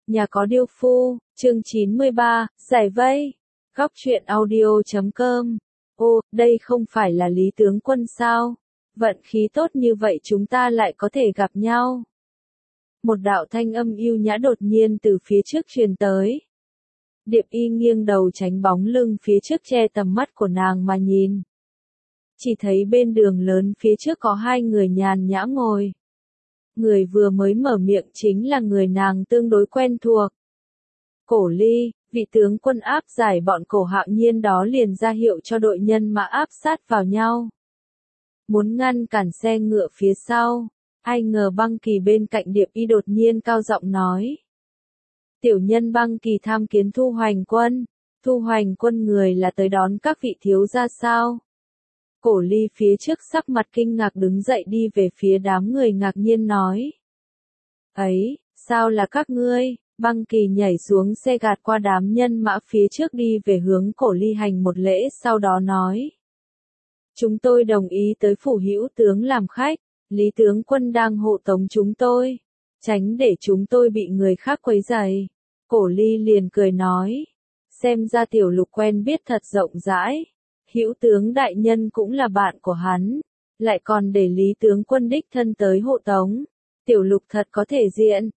Nhà có điêu phu, chương 93, giải vây. Góc truyện audio.com. Ô, đây không phải là Lý tướng quân sao? Vận khí tốt như vậy chúng ta lại có thể gặp nhau. Một đạo thanh âm yêu nhã đột nhiên từ phía trước truyền tới. Điệp Y nghiêng đầu tránh bóng lưng phía trước che tầm mắt của nàng mà nhìn. Chỉ thấy bên đường lớn phía trước có hai người nhàn nhã ngồi. Người vừa mới mở miệng chính là người nàng tương đối quen thuộc. Cổ Ly, vị tướng quân áp giải bọn Cổ Hạo Nhiên đó liền ra hiệu cho đội nhân mã áp sát vào nhau. Muốn ngăn cản xe ngựa phía sau, ai ngờ Băng Kỳ bên cạnh Điệp Y đột nhiên cao giọng nói. Tiểu nhân Băng Kỳ tham kiến Thu Hoành quân, Thu Hoành quân người là tới đón các vị thiếu gia sao? Cổ Ly phía trước sắc mặt kinh ngạc đứng dậy đi về phía đám người ngạc nhiên nói. Ấy, sao là các ngươi? Băng Kỳ nhảy xuống xe gạt qua đám nhân mã phía trước đi về hướng Cổ Ly hành một lễ sau đó nói. Chúng tôi đồng ý tới phủ hữu tướng làm khách, Lý tướng quân đang hộ tống chúng tôi, tránh để chúng tôi bị người khác quấy rầy. Cổ Ly liền cười nói. Xem ra Tiểu Lục quen biết thật rộng rãi. Hữu tướng đại nhân cũng là bạn của hắn, lại còn để Lý tướng quân đích thân tới hộ tống. Tiểu Lục thật có thể diện.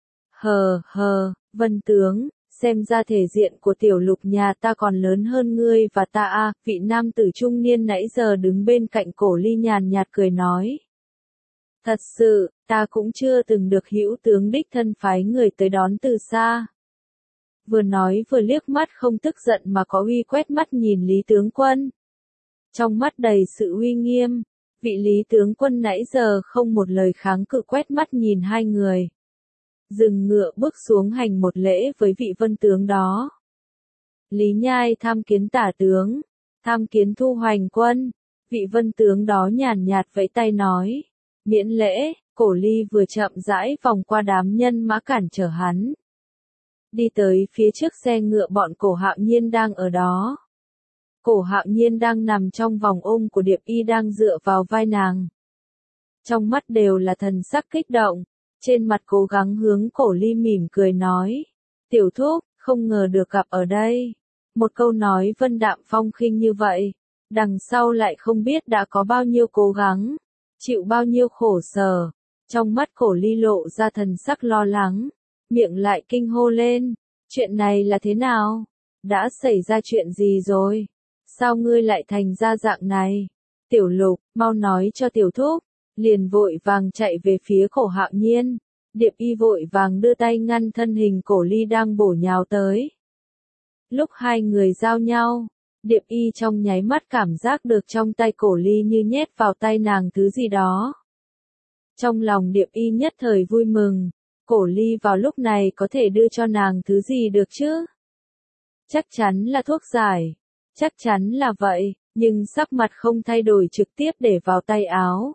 Vân tướng, xem ra thể diện của Tiểu Lục nhà ta còn lớn hơn ngươi và ta a. Vị nam tử trung niên nãy giờ đứng bên cạnh Cổ Ly nhàn nhạt cười nói. Thật sự, ta cũng chưa từng được hữu tướng đích thân phái người tới đón từ xa. Vừa nói vừa liếc mắt không tức giận mà có uy quét mắt nhìn Lý tướng quân. Trong mắt đầy sự uy nghiêm, vị Lý tướng quân nãy giờ không một lời kháng cự quét mắt nhìn hai người. Dừng ngựa bước xuống hành một lễ với vị Vân tướng đó. Lý Nhai tham kiến tả tướng, tham kiến Thu Hoành quân, vị Vân tướng đó nhàn nhạt vẫy tay nói. Miễn lễ, Cổ Ly vừa chậm rãi vòng qua đám nhân mã cản trở hắn. Đi tới phía trước xe ngựa bọn Cổ Hạo Nhiên đang ở đó. Cổ Hạo Nhiên đang nằm trong vòng ôm của Điệp Y đang dựa vào vai nàng. Trong mắt đều là thần sắc kích động, trên mặt cố gắng hướng Cổ Ly mỉm cười nói. Tiểu thúc, không ngờ được gặp ở đây. Một câu nói vân đạm phong khinh như vậy, đằng sau lại không biết đã có bao nhiêu cố gắng, chịu bao nhiêu khổ sở. Trong mắt Cổ Ly lộ ra thần sắc lo lắng, miệng lại kinh hô lên. Chuyện này là thế nào? Đã xảy ra chuyện gì rồi? Sao ngươi lại thành ra dạng này? Tiểu Lục, mau nói cho tiểu thúc. Liền vội vàng chạy về phía Cổ Hạo Nhiên. Điệp Y vội vàng đưa tay ngăn thân hình Cổ Ly đang bổ nhào tới. Lúc hai người giao nhau, Điệp Y trong nháy mắt cảm giác được trong tay Cổ Ly như nhét vào tay nàng thứ gì đó. Trong lòng Điệp Y nhất thời vui mừng. Cổ Ly vào lúc này có thể đưa cho nàng thứ gì được chứ? Chắc chắn là thuốc giải. Chắc chắn là vậy, nhưng sắc mặt không thay đổi trực tiếp để vào tay áo.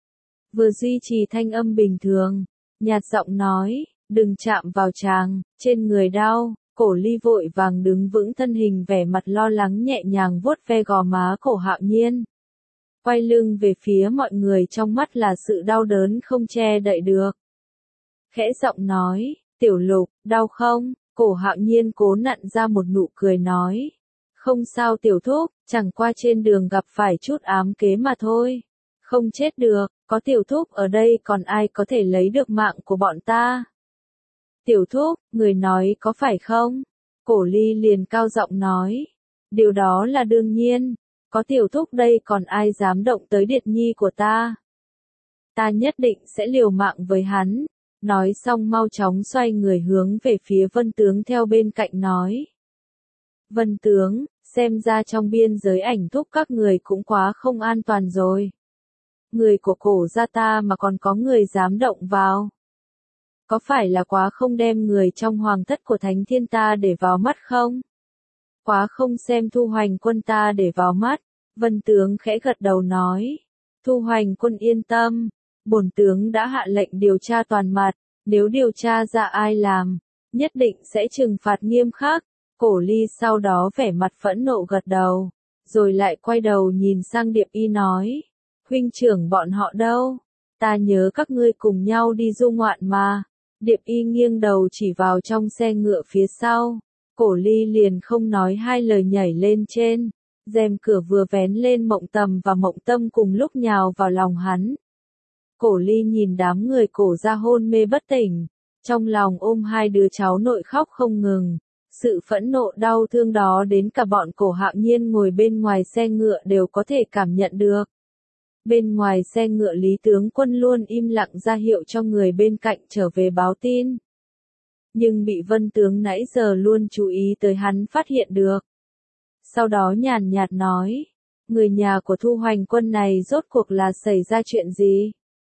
Vừa duy trì thanh âm bình thường, nhạt giọng nói, đừng chạm vào chàng, trên người đau. Cổ Ly vội vàng đứng vững thân hình vẻ mặt lo lắng nhẹ nhàng vuốt ve gò má Cổ Hạo Nhiên. Quay lưng về phía mọi người trong mắt là sự đau đớn không che đậy được. Khẽ giọng nói, Tiểu Lục, đau không? Cổ Hạo Nhiên cố nặn ra một nụ cười nói. Không sao tiểu thúc, chẳng qua trên đường gặp phải chút ám kế mà thôi. Không chết được, có tiểu thúc ở đây còn ai có thể lấy được mạng của bọn ta. Tiểu thúc, người nói có phải không? Cổ Ly liền cao giọng nói. Điều đó là đương nhiên, có tiểu thúc đây còn ai dám động tới Điệt Nhi của ta. Ta nhất định sẽ liều mạng với hắn. Nói xong mau chóng xoay người hướng về phía Vân tướng theo bên cạnh nói. Vân tướng, xem ra trong biên giới ảnh thúc các người cũng quá không an toàn rồi. Người của Cổ gia ta mà còn có người dám động vào. Có phải là quá không đem người trong hoàng thất của Thánh Thiên ta để vào mắt không? Quá không xem Thu Hoành quân ta để vào mắt. Vân tướng khẽ gật đầu nói. Thu Hoành quân yên tâm. Bổn tướng đã hạ lệnh điều tra toàn mặt. Nếu điều tra ra ai làm, nhất định sẽ trừng phạt nghiêm khắc. Cổ Ly sau đó vẻ mặt phẫn nộ gật đầu, rồi lại quay đầu nhìn sang Điệp Y nói. Huynh trưởng bọn họ đâu? Ta nhớ các ngươi cùng nhau đi du ngoạn mà. Điệp Y nghiêng đầu chỉ vào trong xe ngựa phía sau. Cổ Ly liền không nói hai lời nhảy lên trên. Rèm cửa vừa vén lên, Mộng Tầm và Mộng Tâm cùng lúc nhào vào lòng hắn. Cổ Ly nhìn đám người Cổ gia hôn mê bất tỉnh, trong lòng ôm hai đứa cháu nội khóc không ngừng. Sự phẫn nộ đau thương đó đến cả bọn Cổ Hạo Nhiên ngồi bên ngoài xe ngựa đều có thể cảm nhận được. Bên ngoài xe ngựa Lý tướng quân luôn im lặng ra hiệu cho người bên cạnh trở về báo tin. Nhưng bị Vân tướng nãy giờ luôn chú ý tới hắn phát hiện được. Sau đó nhàn nhạt nói, người nhà của Thu Hoành Quân này rốt cuộc là xảy ra chuyện gì?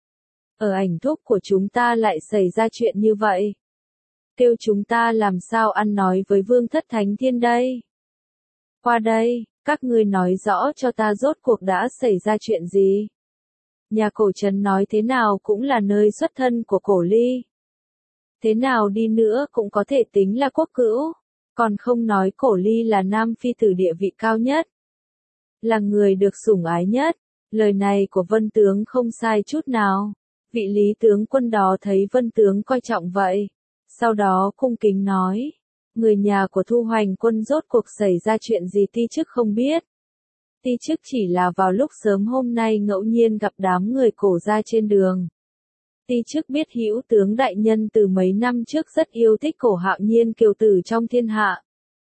Ở ảnh thúc của chúng ta lại xảy ra chuyện như vậy. Kêu chúng ta làm sao ăn nói với Vương Thất Thánh Thiên đây? Qua đây, các ngươi nói rõ cho ta rốt cuộc đã xảy ra chuyện gì? Nhà Cổ Trấn nói thế nào cũng là nơi xuất thân của Cổ Ly. Thế nào đi nữa cũng có thể tính là quốc cữu, còn không nói Cổ Ly là nam phi tử địa vị cao nhất, là người được sủng ái nhất. Lời này của Vân tướng không sai chút nào. Vị Lý tướng quân đó thấy Vân tướng coi trọng vậy, sau đó cung kính nói, người nhà của Thu Hoành Quân rốt cuộc xảy ra chuyện gì ti chức không biết. Ti chức chỉ là vào lúc sớm hôm nay ngẫu nhiên gặp đám người Cổ gia trên đường. Ti chức biết Hữu tướng đại nhân từ mấy năm trước rất yêu thích Cổ Hạo Nhiên kiều tử trong thiên hạ.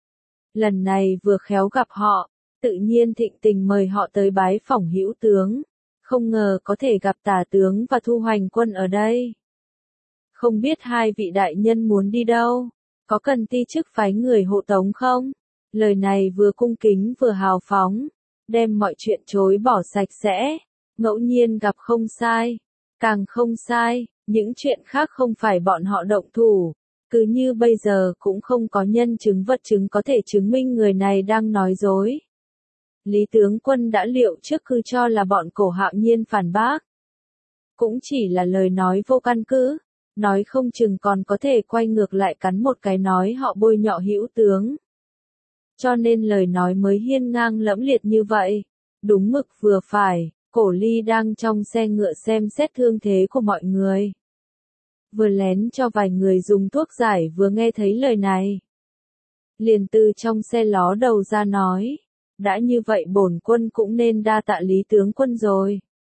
Lần này vừa khéo gặp họ, tự nhiên thịnh tình mời họ tới bái phỏng Hữu tướng. Không ngờ có thể gặp Tả tướng và Thu Hoành Quân ở đây. Không biết hai vị đại nhân muốn đi đâu, có cần ti chức phái người hộ tống không? Lời này vừa cung kính vừa hào phóng, đem mọi chuyện chối bỏ sạch sẽ. Ngẫu nhiên gặp không sai, càng không sai, những chuyện khác không phải bọn họ động thủ. Cứ như bây giờ cũng không có nhân chứng vật chứng có thể chứng minh người này đang nói dối. Lý tướng quân đã liệu trước cứ cho là bọn Cổ Hạo Nhiên phản bác. Cũng chỉ là lời nói vô căn cứ, nói không chừng còn có thể quay ngược lại cắn một cái nói họ bôi nhọ Hữu tướng. Cho nên lời nói mới hiên ngang lẫm liệt như vậy, đúng mực vừa phải. Cổ Ly đang trong xe ngựa xem xét thương thế của mọi người. Vừa lén cho vài người dùng thuốc giải vừa nghe thấy lời này. Liền từ trong xe ló đầu ra nói. Đã như vậy bổn quân cũng nên đa tạ Lý tướng quân rồi.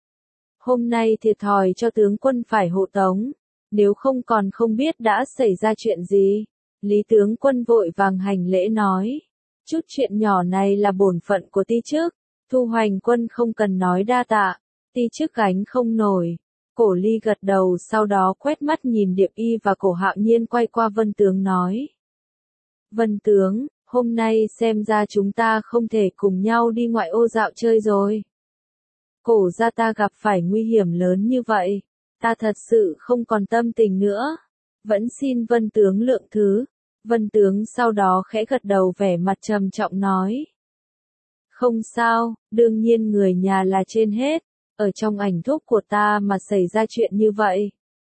Hôm nay thiệt thòi cho tướng quân phải hộ tống, nếu không còn không biết đã xảy ra chuyện gì. Lý tướng quân vội vàng hành lễ nói, chút chuyện nhỏ này là bổn phận của ti chức, Thu Hoành Quân không cần nói đa tạ, ti chức gánh không nổi. Cổ Ly gật đầu, sau đó quét mắt nhìn Điệp Y và Cổ Hạo Nhiên, quay qua Vân tướng nói. Vân tướng, hôm nay xem ra chúng ta không thể cùng nhau đi ngoại ô dạo chơi rồi. Cổ gia ta gặp phải nguy hiểm lớn như vậy, ta thật sự không còn tâm tình nữa. Vẫn xin Vân tướng lượng thứ. Vân tướng sau đó khẽ gật đầu, vẻ mặt trầm trọng nói. Không sao, đương nhiên người nhà là trên hết, ở trong ảnh thúc của ta mà xảy ra chuyện như vậy.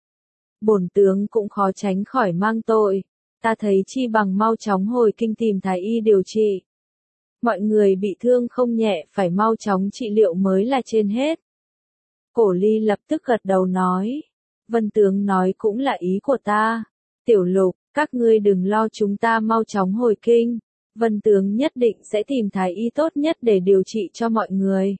Bổn tướng cũng khó tránh khỏi mang tội, ta thấy chi bằng mau chóng hồi kinh tìm thái y điều trị. Mọi người bị thương không nhẹ, phải mau chóng trị liệu mới là trên hết. Cổ Ly lập tức gật đầu nói, Vân tướng nói cũng là ý của ta. Tiểu Lục, các ngươi đừng lo, chúng ta mau chóng hồi kinh. Vân tướng nhất định sẽ tìm thái y tốt nhất để điều trị cho mọi người.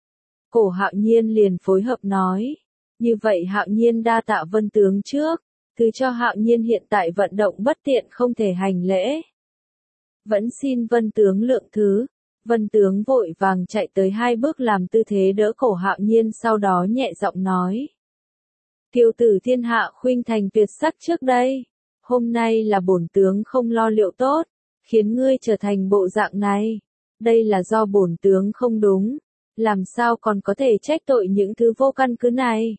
Cổ Hạo Nhiên liền phối hợp nói, như vậy Hạo Nhiên đa tạ Vân tướng trước, thứ cho Hạo Nhiên hiện tại vận động bất tiện không thể hành lễ. Vẫn xin Vân tướng lượng thứ. Vân tướng vội vàng chạy tới hai bước làm tư thế đỡ Cổ Hạo Nhiên, sau đó nhẹ giọng nói. Kiều tử thiên hạ khuynh thành tuyệt sắc trước đây, hôm nay là bổn tướng không lo liệu tốt, khiến ngươi trở thành bộ dạng này. Đây là do bổn tướng không đúng, làm sao còn có thể trách tội những thứ vô căn cứ này.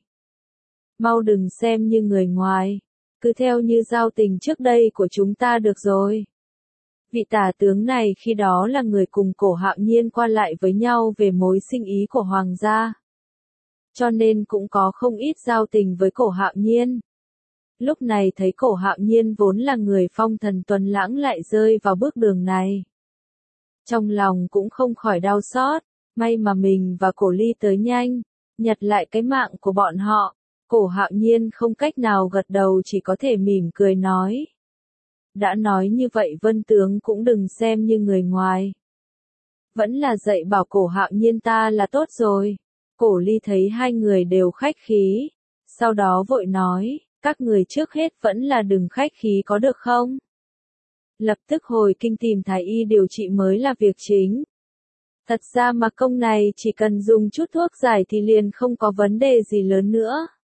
Mau đừng xem như người ngoài, cứ theo như giao tình trước đây của chúng ta được rồi. Vị tả tướng này khi đó là người cùng Cổ Hạo Nhiên qua lại với nhau về mối sinh ý của hoàng gia, cho nên cũng có không ít giao tình với Cổ Hạo Nhiên. Lúc này thấy Cổ Hạo Nhiên vốn là người phong thần tuấn lãng lại rơi vào bước đường này, trong lòng cũng không khỏi đau xót. May mà mình và Cổ Ly tới nhanh, nhặt lại cái mạng của bọn họ. Cổ Hạo Nhiên không cách nào gật đầu, chỉ có thể mỉm cười nói. Đã nói như vậy Vân tướng cũng đừng xem như người ngoài. Vẫn là dạy bảo Cổ Hạo Nhiên ta là tốt rồi. Cổ Ly thấy hai người đều khách khí, sau đó vội nói, các người trước hết vẫn là đừng khách khí có được không? Lập tức hồi kinh tìm thái y điều trị mới là việc chính. Thật ra mà công này chỉ cần dùng chút thuốc giải thì liền không có vấn đề gì lớn nữa.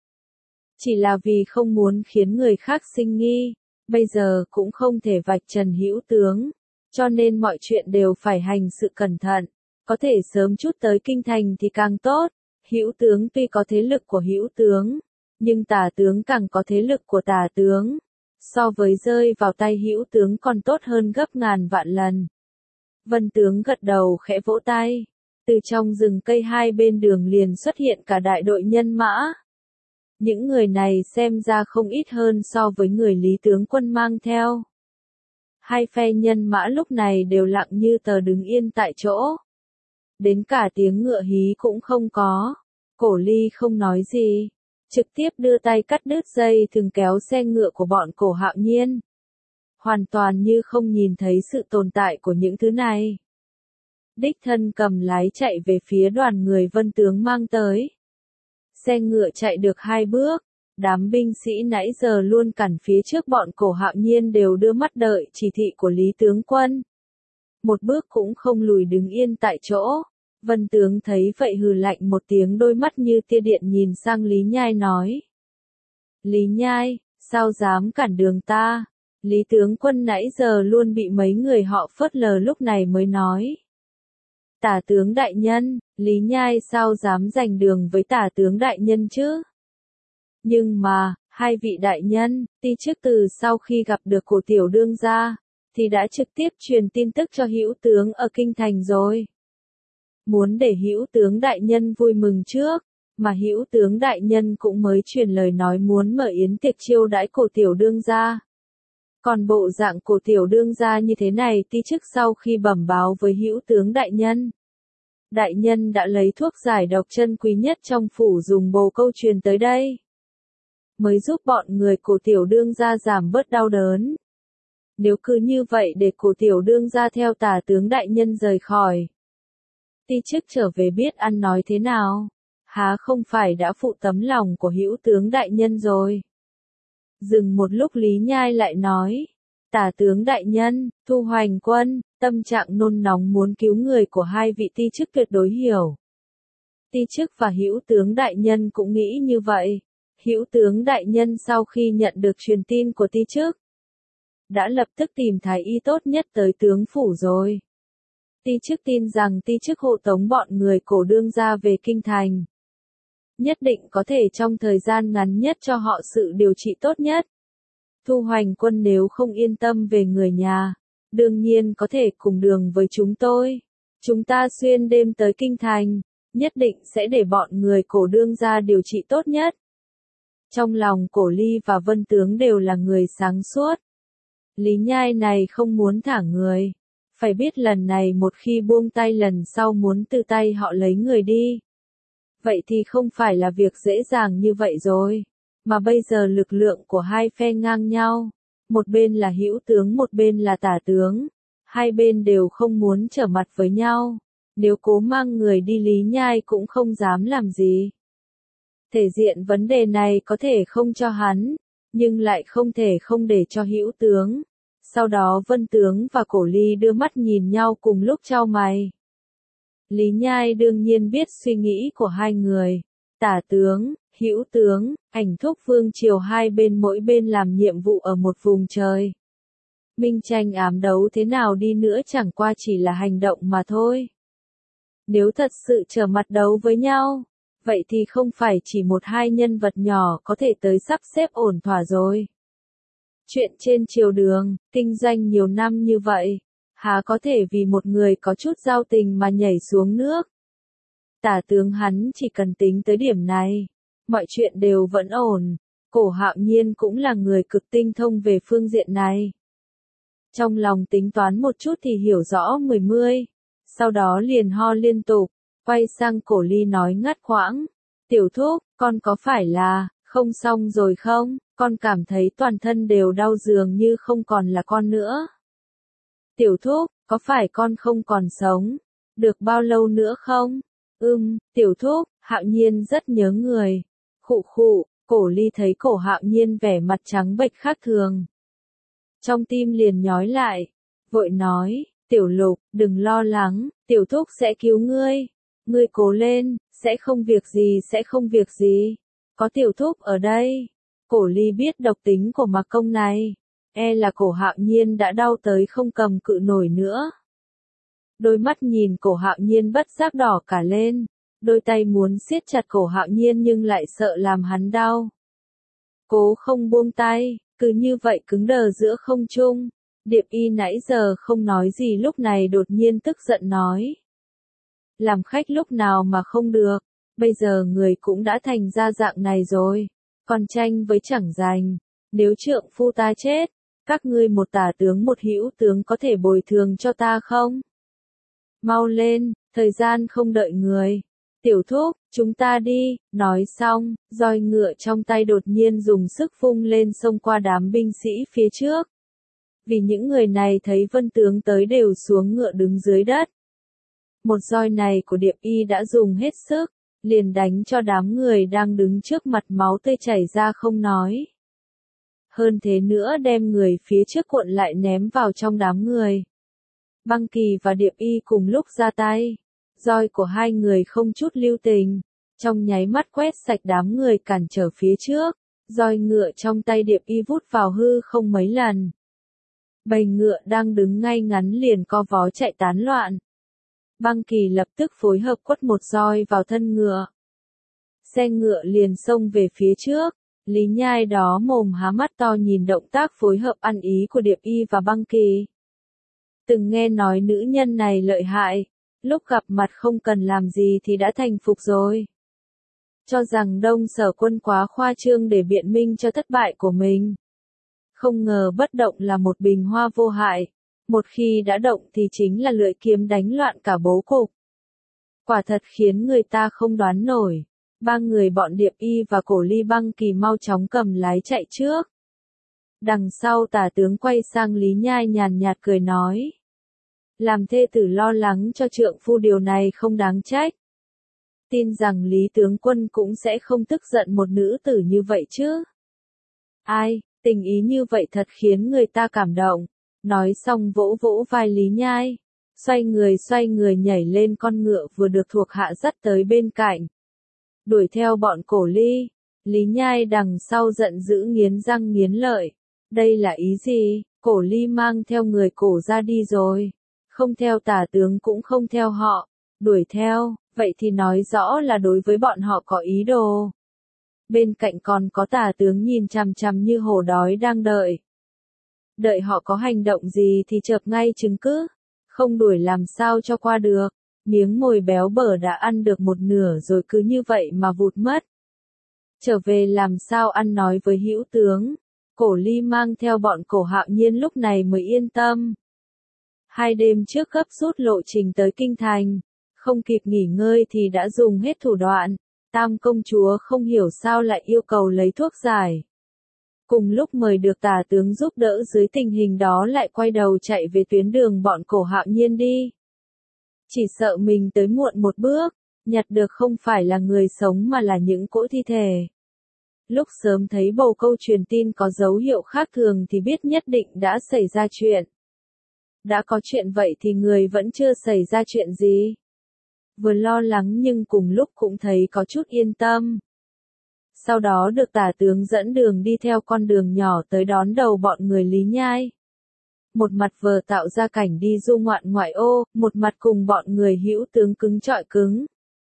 Chỉ là vì không muốn khiến người khác sinh nghi, bây giờ cũng không thể vạch trần Hữu tướng, cho nên mọi chuyện đều phải hành sự cẩn thận, có thể sớm chút tới kinh thành thì càng tốt. Hữu tướng tuy có thế lực của Hữu tướng, nhưng Tả tướng càng có thế lực của Tả tướng, so với rơi vào tay Hữu tướng còn tốt hơn gấp ngàn vạn lần. Vân tướng gật đầu khẽ vỗ tay, từ trong rừng cây hai bên đường liền xuất hiện cả đại đội nhân mã. Những người này xem ra không ít hơn so với người Lý tướng quân mang theo. Hai phe nhân mã lúc này đều lặng như tờ đứng yên tại chỗ. Đến cả tiếng ngựa hí cũng không có. Cổ Ly không nói gì, trực tiếp đưa tay cắt đứt dây thừng kéo xe ngựa của bọn Cổ Hạo Nhiên. Hoàn toàn như không nhìn thấy sự tồn tại của những thứ này. Đích thân cầm lái chạy về phía đoàn người Vân tướng mang tới. Xe ngựa chạy được 2 bước, đám binh sĩ nãy giờ luôn cản phía trước bọn Cổ Hạo Nhiên đều đưa mắt đợi chỉ thị của Lý tướng quân. Một bước cũng không lùi đứng yên tại chỗ. Vân tướng thấy vậy hừ lạnh một tiếng, đôi mắt như tia điện nhìn sang Lý Nhai nói. Lý Nhai, sao dám cản đường ta? Lý tướng quân nãy giờ luôn bị mấy người họ phớt lờ, lúc này mới nói. Tả tướng đại nhân, Lý Nhai sao dám giành đường với Tả tướng đại nhân chứ? Nhưng mà, hai vị đại nhân, ti chức từ sau khi gặp được Cổ tiểu đương gia, thì đã trực tiếp truyền tin tức cho Hữu tướng ở kinh thành rồi. Muốn để Hữu tướng đại nhân vui mừng trước, mà Hữu tướng đại nhân cũng mới truyền lời nói muốn mở yến tiệc chiêu đãi Cổ tiểu đương gia. Còn bộ dạng Cổ tiểu đương gia như thế này, ti chức sau khi bẩm báo với Hữu tướng đại nhân. Đại nhân đã lấy thuốc giải độc chân quý nhất trong phủ dùng bồ câu truyền tới đây. Mới giúp bọn người Cổ tiểu đương gia giảm bớt đau đớn. Nếu cứ như vậy để Cổ tiểu đương gia theo Tả tướng đại nhân rời khỏi. Ti chức trở về biết ăn nói thế nào, há không phải đã phụ tấm lòng của Hữu tướng đại nhân rồi. Dừng một lúc Lý Nhai lại nói, Tả tướng đại nhân, Thu Hoành quân, tâm trạng nôn nóng muốn cứu người của hai vị ti chức tuyệt đối hiểu. Ti chức và Hữu tướng đại nhân cũng nghĩ như vậy. Hữu tướng đại nhân sau khi nhận được truyền tin của ti chức, đã lập tức tìm thái y tốt nhất tới tướng phủ rồi. Ti chức tin rằng ti chức hộ tống bọn người Cổ đương gia về kinh thành. Nhất định có thể trong thời gian ngắn nhất cho họ sự điều trị tốt nhất. Thu Hoành quân nếu không yên tâm về người nhà, đương nhiên có thể cùng đường với chúng tôi. Chúng ta xuyên đêm tới kinh thành, nhất định sẽ để bọn người Cổ đương gia điều trị tốt nhất. Trong lòng Cổ Ly và Vân tướng đều là người sáng suốt. Lý Nhai này không muốn thả người. Phải biết lần này một khi buông tay lần sau muốn từ tay họ lấy người đi. Vậy thì không phải là việc dễ dàng như vậy rồi. Mà bây giờ lực lượng của hai phe ngang nhau. Một bên là Hữu tướng, một bên là Tả tướng. Hai bên đều không muốn trở mặt với nhau. Nếu cố mang người đi Lý Nhai cũng không dám làm gì. Thể diện vấn đề này có thể không cho hắn, nhưng lại không thể không để cho Hữu tướng. Sau đó Vân tướng và Cổ Ly đưa mắt nhìn nhau cùng lúc chau mày. Lý Nhai đương nhiên biết suy nghĩ của hai người. Tả tướng, Hữu tướng, Ảnh Thúc vương triều hai bên mỗi bên làm nhiệm vụ ở một vùng trời. Minh tranh ám đấu thế nào đi nữa chẳng qua chỉ là hành động mà thôi. Nếu thật sự trở mặt đấu với nhau, vậy thì không phải chỉ một hai nhân vật nhỏ có thể tới sắp xếp ổn thỏa rồi. Chuyện trên triều đường, kinh doanh nhiều năm như vậy, há có thể vì một người có chút giao tình mà nhảy xuống nước. Tả tướng hắn chỉ cần tính tới điểm này, mọi chuyện đều vẫn ổn. Cổ Hạo Nhiên cũng là người cực tinh thông về phương diện này. Trong lòng tính toán một chút thì hiểu rõ 10, sau đó liền ho liên tục, quay sang Cổ Ly nói ngắt quãng, tiểu thúc, con có phải là Không xong rồi không, con cảm thấy toàn thân đều đau dường như không còn là con nữa. Tiểu thúc, có phải con không còn sống? Được bao lâu nữa không? Tiểu thúc, Hạo Nhiên rất nhớ người. Khụ khụ, Cổ Ly thấy Cổ Hạo Nhiên vẻ mặt trắng bệch khác thường. Trong tim liền nhói lại, vội nói, Tiểu Lục, đừng lo lắng, tiểu thúc sẽ cứu ngươi. Ngươi cố lên, sẽ không việc gì. Có tiểu thúc ở đây. Cổ Ly biết độc tính của Mạc Công này. Là Cổ Hạo Nhiên đã đau tới không cầm cự nổi nữa. Đôi mắt nhìn Cổ Hạo Nhiên bất giác đỏ cả lên. Đôi tay muốn siết chặt Cổ Hạo Nhiên nhưng lại sợ làm hắn đau. Cố không buông tay, cứ như vậy cứng đờ giữa không trung. Điệp Y nãy giờ không nói gì lúc này đột nhiên tức giận nói. Làm khách lúc nào mà không được, bây giờ người cũng đã thành ra dạng này rồi. Còn tranh với chẳng giành, nếu trượng phu ta chết, các ngươi một tả tướng một hữu tướng có thể bồi thường cho ta không? Mau lên, thời gian không đợi người. Tiểu thúc, chúng ta đi, nói xong, roi ngựa trong tay đột nhiên dùng sức vung lên xông qua đám binh sĩ phía trước. Vì những người này thấy Vân tướng tới đều xuống ngựa đứng dưới đất. Một roi này của Điệp Y đã dùng hết sức, liền đánh cho đám người đang đứng trước mặt máu tươi chảy ra không nói. Hơn thế nữa đem người phía trước cuộn lại ném vào trong đám người. Băng Kỳ và Điệp Y cùng lúc ra tay. Roi của hai người không chút lưu tình, trong nháy mắt quét sạch đám người cản trở phía trước. Roi ngựa trong tay Điệp Y vút vào hư không mấy lần. Bầy ngựa đang đứng ngay ngắn liền co vó chạy tán loạn. Băng Kỳ lập tức phối hợp quất một roi vào thân ngựa. Xe ngựa liền xông về phía trước. Lý Nhai đó mồm há mắt to nhìn động tác phối hợp ăn ý của Điệp Y và Băng Kỳ. Từng nghe nói nữ nhân này lợi hại, lúc gặp mặt không cần làm gì thì đã thành phục rồi. Cho rằng Đông Sở Quân quá khoa trương để biện minh cho thất bại của mình. Không ngờ bất động là một bình hoa vô hại, một khi đã động thì chính là lưỡi kiếm đánh loạn cả bố cục. Quả thật khiến người ta không đoán nổi. Ba người bọn Điệp Y và Cổ Ly Băng Kỳ mau chóng cầm lái chạy trước. Đằng sau tả tướng quay sang Lý Nhai nhàn nhạt cười nói. Làm thê tử lo lắng cho trượng phu điều này không đáng trách. Tin rằng Lý tướng quân cũng sẽ không tức giận một nữ tử như vậy chứ. Ai, tình ý như vậy thật khiến người ta cảm động. Nói xong vỗ vỗ vai Lý Nhai. Xoay người nhảy lên con ngựa vừa được thuộc hạ dắt tới bên cạnh. Đuổi theo bọn Cổ Ly. Lý Nhai đằng sau giận dữ nghiến răng nghiến lợi. Đây là ý gì? Cổ Ly mang theo người Cổ ra đi rồi. Không theo tả tướng cũng không theo họ. Đuổi theo, vậy thì nói rõ là đối với bọn họ có ý đồ. Bên cạnh còn có tả tướng nhìn chằm chằm như hổ đói đang đợi. Đợi họ có hành động gì thì chợp ngay chứng cứ. Không đuổi làm sao cho qua được. Miếng mồi béo bở đã ăn được một nửa rồi cứ như vậy mà vụt mất. Trở về làm sao ăn nói với hữu tướng. Cổ Ly mang theo bọn Cổ Hạo Nhiên lúc này mới yên tâm. 2 đêm trước gấp rút lộ trình tới kinh thành. Không kịp nghỉ ngơi thì đã dùng hết thủ đoạn. Tam công chúa không hiểu sao lại yêu cầu lấy thuốc giải. Cùng lúc mời được tả tướng giúp đỡ dưới tình hình đó lại quay đầu chạy về tuyến đường bọn Cổ Hạo Nhiên đi. Chỉ sợ mình tới muộn một bước, nhặt được không phải là người sống mà là những cỗ thi thể. Lúc sớm thấy bầu câu truyền tin có dấu hiệu khác thường thì biết nhất định đã xảy ra chuyện. Đã có chuyện vậy thì người vẫn chưa xảy ra chuyện gì. Vừa lo lắng nhưng cùng lúc cũng thấy có chút yên tâm. Sau đó được tả tướng dẫn đường đi theo con đường nhỏ tới đón đầu bọn người Lý Nhai. Một mặt vừa tạo ra cảnh đi du ngoạn ngoại ô, một mặt cùng bọn người hữu tướng cứng trọi cứng.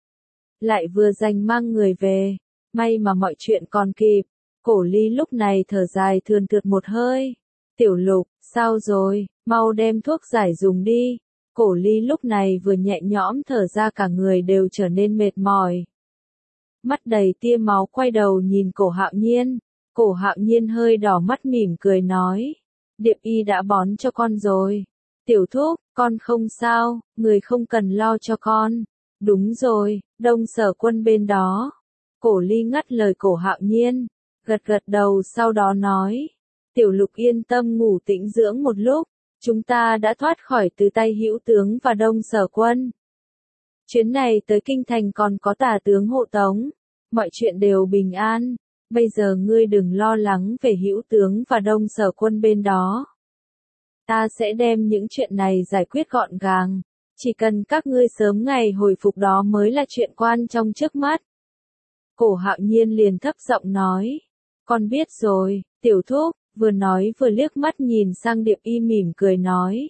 Lại vừa giành mang người về, may mà mọi chuyện còn kịp. Cổ Ly lúc này thở dài thườn thượt một hơi. Tiểu Lục, sao rồi, mau đem thuốc giải dùng đi. Cổ Ly lúc này vừa nhẹ nhõm thở ra cả người đều trở nên mệt mỏi. Mắt đầy tia máu quay đầu nhìn Cổ Hạo Nhiên. Cổ Hạo Nhiên hơi đỏ mắt mỉm cười nói. Điệp Y đã bón cho con rồi. Tiểu thúc, con không sao, người không cần lo cho con. Đúng rồi, Đông Sở Quân bên đó. Cổ Ly ngắt lời Cổ Hạo Nhiên. gật gật đầu sau đó nói. Tiểu Lục yên tâm ngủ tĩnh dưỡng một lúc, chúng ta đã thoát khỏi từ tay Hữu tướng và Đông Sở quân. Chuyến này tới kinh thành còn có Tả tướng hộ tống, mọi chuyện đều bình an, bây giờ ngươi đừng lo lắng về Hữu tướng và Đông Sở quân bên đó. Ta sẽ đem những chuyện này giải quyết gọn gàng, chỉ cần các ngươi sớm ngày hồi phục đó mới là chuyện quan trọng trước mắt. Cổ Hạo Nhiên liền thấp giọng nói, con biết rồi, tiểu thúc, vừa nói vừa liếc mắt nhìn sang Điệp Y mỉm cười nói.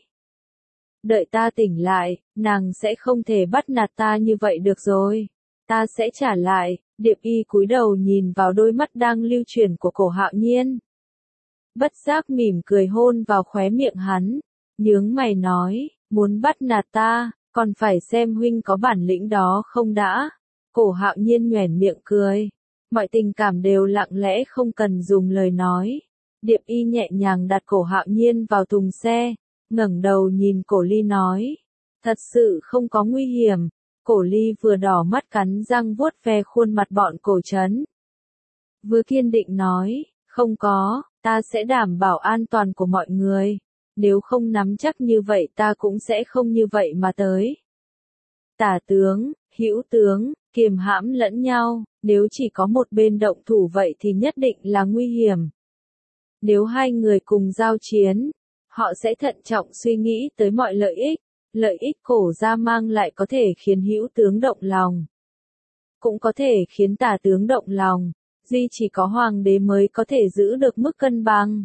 Đợi ta tỉnh lại, nàng sẽ không thể bắt nạt ta như vậy được rồi. Ta sẽ trả lại. Điệp Y cúi đầu nhìn vào đôi mắt đang lưu chuyển của Cổ Hạo Nhiên. Bất giác mỉm cười hôn vào khóe miệng hắn, nhướng mày nói, muốn bắt nạt ta, còn phải xem huynh có bản lĩnh đó không đã. Cổ Hạo Nhiên nhoẻn miệng cười, mọi tình cảm đều lặng lẽ không cần dùng lời nói. Điệp Y nhẹ nhàng đặt Cổ Hạo Nhiên vào thùng xe, ngẩng đầu nhìn Cổ Ly nói, thật sự không có nguy hiểm. Cổ Ly vừa đỏ mắt cắn răng vuốt ve khuôn mặt bọn Cổ Trấn. Vừa kiên định nói, không có, ta sẽ đảm bảo an toàn của mọi người. Nếu không nắm chắc như vậy ta cũng sẽ không như vậy mà tới. Tả tướng, Hữu tướng, kiềm hãm lẫn nhau, nếu chỉ có một bên động thủ vậy thì nhất định là nguy hiểm. Nếu hai người cùng giao chiến, họ sẽ thận trọng suy nghĩ tới mọi lợi ích Cổ gia mang lại có thể khiến Hữu tướng động lòng. Cũng có thể khiến Tả tướng động lòng, duy chỉ có hoàng đế mới có thể giữ được mức cân bằng.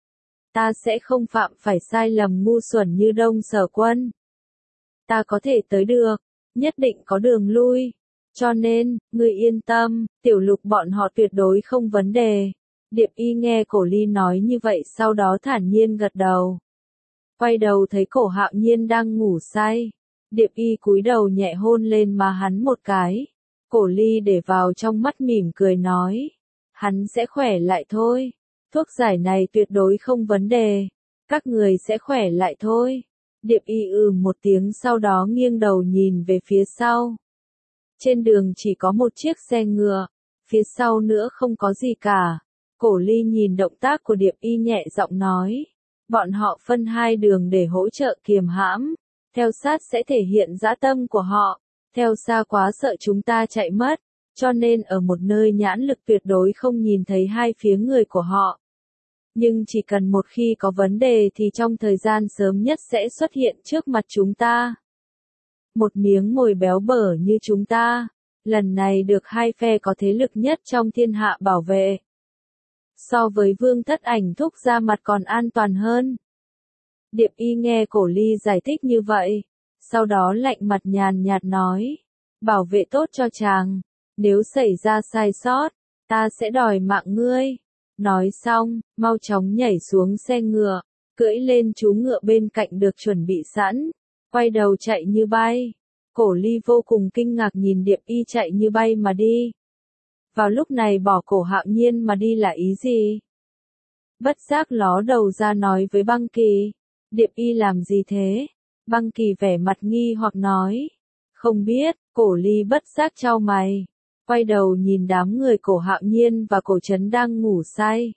Ta sẽ không phạm phải sai lầm ngu xuẩn như Đông Sở quân. Ta có thể tới được, nhất định có đường lui. Cho nên, ngươi yên tâm, Tiểu Lục bọn họ tuyệt đối không vấn đề. Điệp Y nghe Cổ Ly nói như vậy sau đó thản nhiên gật đầu. Quay đầu thấy Cổ Hạo Nhiên đang ngủ say. Điệp Y cúi đầu nhẹ hôn lên má hắn một cái. Cổ Ly để vào trong mắt mỉm cười nói. Hắn sẽ khỏe lại thôi. Thuốc giải này tuyệt đối không vấn đề. Các người sẽ khỏe lại thôi. Điệp Y một tiếng sau đó nghiêng đầu nhìn về phía sau. Trên đường chỉ có một chiếc xe ngựa. Phía sau nữa không có gì cả. Cổ Ly nhìn động tác của Điệp Y nhẹ giọng nói. Bọn họ phân hai đường để hỗ trợ kiềm hãm. Theo sát sẽ thể hiện dã tâm của họ. Theo xa quá sợ chúng ta chạy mất. Cho nên ở một nơi nhãn lực tuyệt đối không nhìn thấy hai phía người của họ. Nhưng chỉ cần một khi có vấn đề thì trong thời gian sớm nhất sẽ xuất hiện trước mặt chúng ta. Một miếng mồi béo bở như chúng ta. Lần này được hai phe có thế lực nhất trong thiên hạ bảo vệ. So với Vương Thất Ảnh thúc ra mặt còn an toàn hơn. Điệp Y nghe Cổ Ly giải thích như vậy. Sau đó lạnh mặt nhàn nhạt nói. Bảo vệ tốt cho chàng. Nếu xảy ra sai sót, ta sẽ đòi mạng ngươi. Nói xong, mau chóng nhảy xuống xe ngựa, cưỡi lên chú ngựa bên cạnh được chuẩn bị sẵn, quay đầu chạy như bay. Cổ Ly vô cùng kinh ngạc nhìn Điệp Y chạy như bay mà đi. Vào lúc này bỏ Cổ Hạo Nhiên mà đi là ý gì? Bất giác ló đầu ra nói với Băng Kỳ. Điệp Y làm gì thế? Băng Kỳ vẻ mặt nghi hoặc nói. Không biết. Cổ Ly bất giác chau mày. Quay đầu nhìn đám người Cổ Hạo Nhiên và Cổ Trấn đang ngủ say.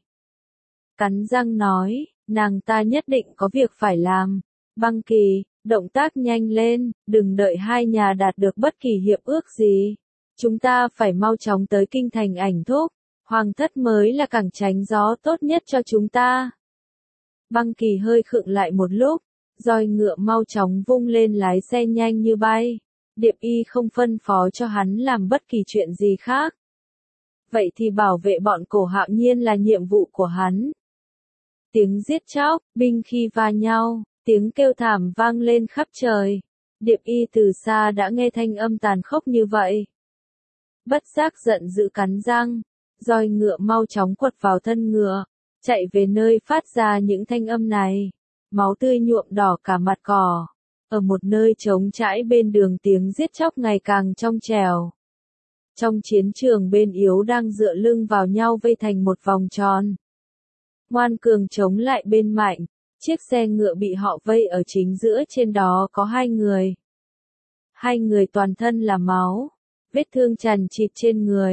Cắn răng nói, nàng ta nhất định có việc phải làm. Băng Kỳ, động tác nhanh lên, đừng đợi hai nhà đạt được bất kỳ hiệp ước gì. Chúng ta phải mau chóng tới kinh thành Ảnh thúc. Hoàng thất mới là cảng tránh gió tốt nhất cho chúng ta. Băng Kỳ hơi khựng lại một lúc, roi ngựa mau chóng vung lên lái xe nhanh như bay. Điệp Y không phân phó cho hắn làm bất kỳ chuyện gì khác. Vậy thì bảo vệ bọn Cổ Hạo Nhiên là nhiệm vụ của hắn. Tiếng giết chóc, binh khí va nhau, tiếng kêu thảm vang lên khắp trời. Điệp Y từ xa đã nghe thanh âm tàn khốc như vậy. Bất giác giận dữ cắn răng, roi ngựa mau chóng quật vào thân ngựa, chạy về nơi phát ra những thanh âm này. Máu tươi nhuộm đỏ cả mặt cỏ. Ở một nơi trống trải bên đường tiếng giết chóc ngày càng trong trẻo. Trong chiến trường bên yếu đang dựa lưng vào nhau vây thành một vòng tròn. Ngoan cường chống lại bên mạnh, chiếc xe ngựa bị họ vây ở chính giữa trên đó có hai người. Hai người toàn thân là máu, vết thương chằng chịt trên người,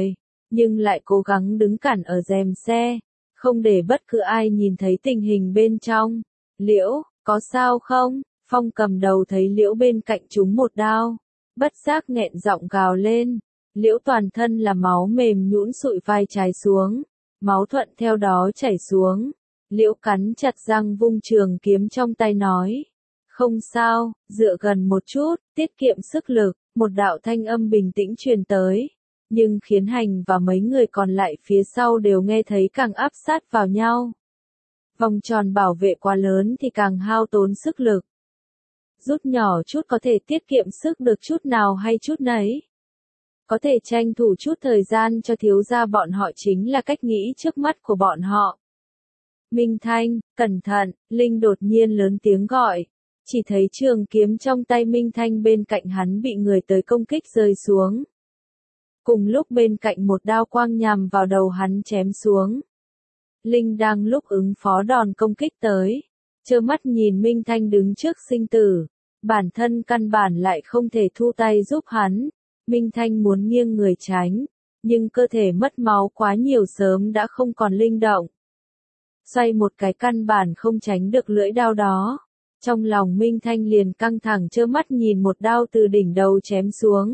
nhưng lại cố gắng đứng cản ở rèm xe, không để bất cứ ai nhìn thấy tình hình bên trong. Liễu, có sao không? Phong cầm đầu thấy Liễu bên cạnh trúng một đao, bất giác nghẹn giọng gào lên. Liễu toàn thân là máu mềm nhũn sụi vai trái xuống, máu thuận theo đó chảy xuống. Liễu cắn chặt răng vung trường kiếm trong tay nói. Không sao, dựa gần một chút, tiết kiệm sức lực, một đạo thanh âm bình tĩnh truyền tới. Nhưng khiến Hành và mấy người còn lại phía sau đều nghe thấy càng áp sát vào nhau. Vòng tròn bảo vệ quá lớn thì càng hao tốn sức lực. Rút nhỏ chút có thể tiết kiệm sức được chút nào hay chút nấy. Có thể tranh thủ chút thời gian cho thiếu gia bọn họ chính là cách nghĩ trước mắt của bọn họ. Minh Thanh, cẩn thận, Linh đột nhiên lớn tiếng gọi. Chỉ thấy trường kiếm trong tay Minh Thanh bên cạnh hắn bị người tới công kích rơi xuống. Cùng lúc bên cạnh một đao quang nhằm vào đầu hắn chém xuống. Linh đang lúc ứng phó đòn công kích tới, trơ mắt nhìn Minh Thanh đứng trước sinh tử, bản thân căn bản lại không thể thu tay giúp hắn. Minh Thanh muốn nghiêng người tránh, nhưng cơ thể mất máu quá nhiều sớm đã không còn linh động. Xoay một cái căn bản không tránh được lưỡi đao đó. Trong lòng Minh Thanh liền căng thẳng trơ mắt nhìn một đao từ đỉnh đầu chém xuống.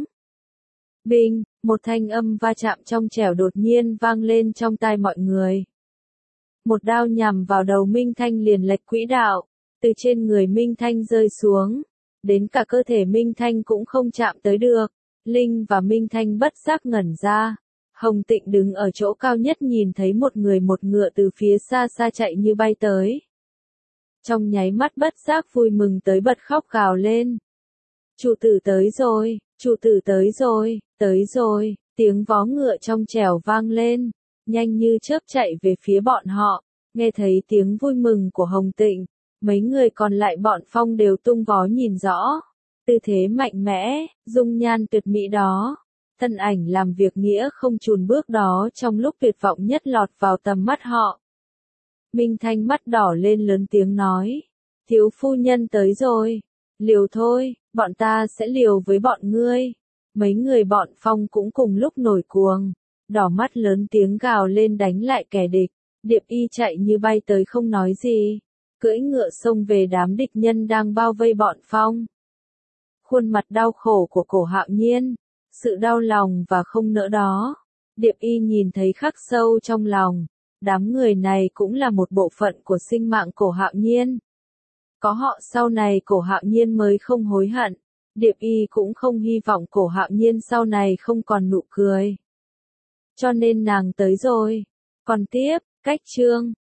Binh, một thanh âm va chạm trong trẻo đột nhiên vang lên trong tai mọi người. Một đao nhằm vào đầu Minh Thanh liền lệch quỹ đạo, từ trên người Minh Thanh rơi xuống, đến cả cơ thể Minh Thanh cũng không chạm tới được. Linh và Minh Thanh bất giác ngẩn ra. Hồng Tịnh đứng ở chỗ cao nhất nhìn thấy một người một ngựa từ phía xa xa chạy như bay tới. Trong nháy mắt bất giác vui mừng tới bật khóc gào lên. Chủ tử tới rồi, chủ tử tới rồi, tiếng vó ngựa trong trẻo vang lên, nhanh như chớp chạy về phía bọn họ. Nghe thấy tiếng vui mừng của Hồng Tịnh, mấy người còn lại bọn Phong đều tung vó nhìn rõ. Tư thế mạnh mẽ, dung nhan tuyệt mỹ đó, thân ảnh làm việc nghĩa không chùn bước đó trong lúc tuyệt vọng nhất lọt vào tầm mắt họ. Minh Thanh mắt đỏ lên lớn tiếng nói, thiếu phu nhân tới rồi, liều thôi, bọn ta sẽ liều với bọn ngươi. Mấy người bọn Phong cũng cùng lúc nổi cuồng, đỏ mắt lớn tiếng gào lên đánh lại kẻ địch. Điệp Y chạy như bay tới không nói gì, cưỡi ngựa xông về đám địch nhân đang bao vây bọn Phong. Khuôn mặt đau khổ của Cổ Hạo Nhiên, sự đau lòng và không nỡ đó, Điệp Y nhìn thấy khắc sâu trong lòng. Đám người này cũng là một bộ phận của sinh mạng Cổ Hạo Nhiên. Có họ sau này Cổ Hạo Nhiên mới không hối hận. Điệp Y cũng không hy vọng Cổ Hạo Nhiên sau này không còn nụ cười. Cho nên nàng tới rồi. Còn tiếp, cách chương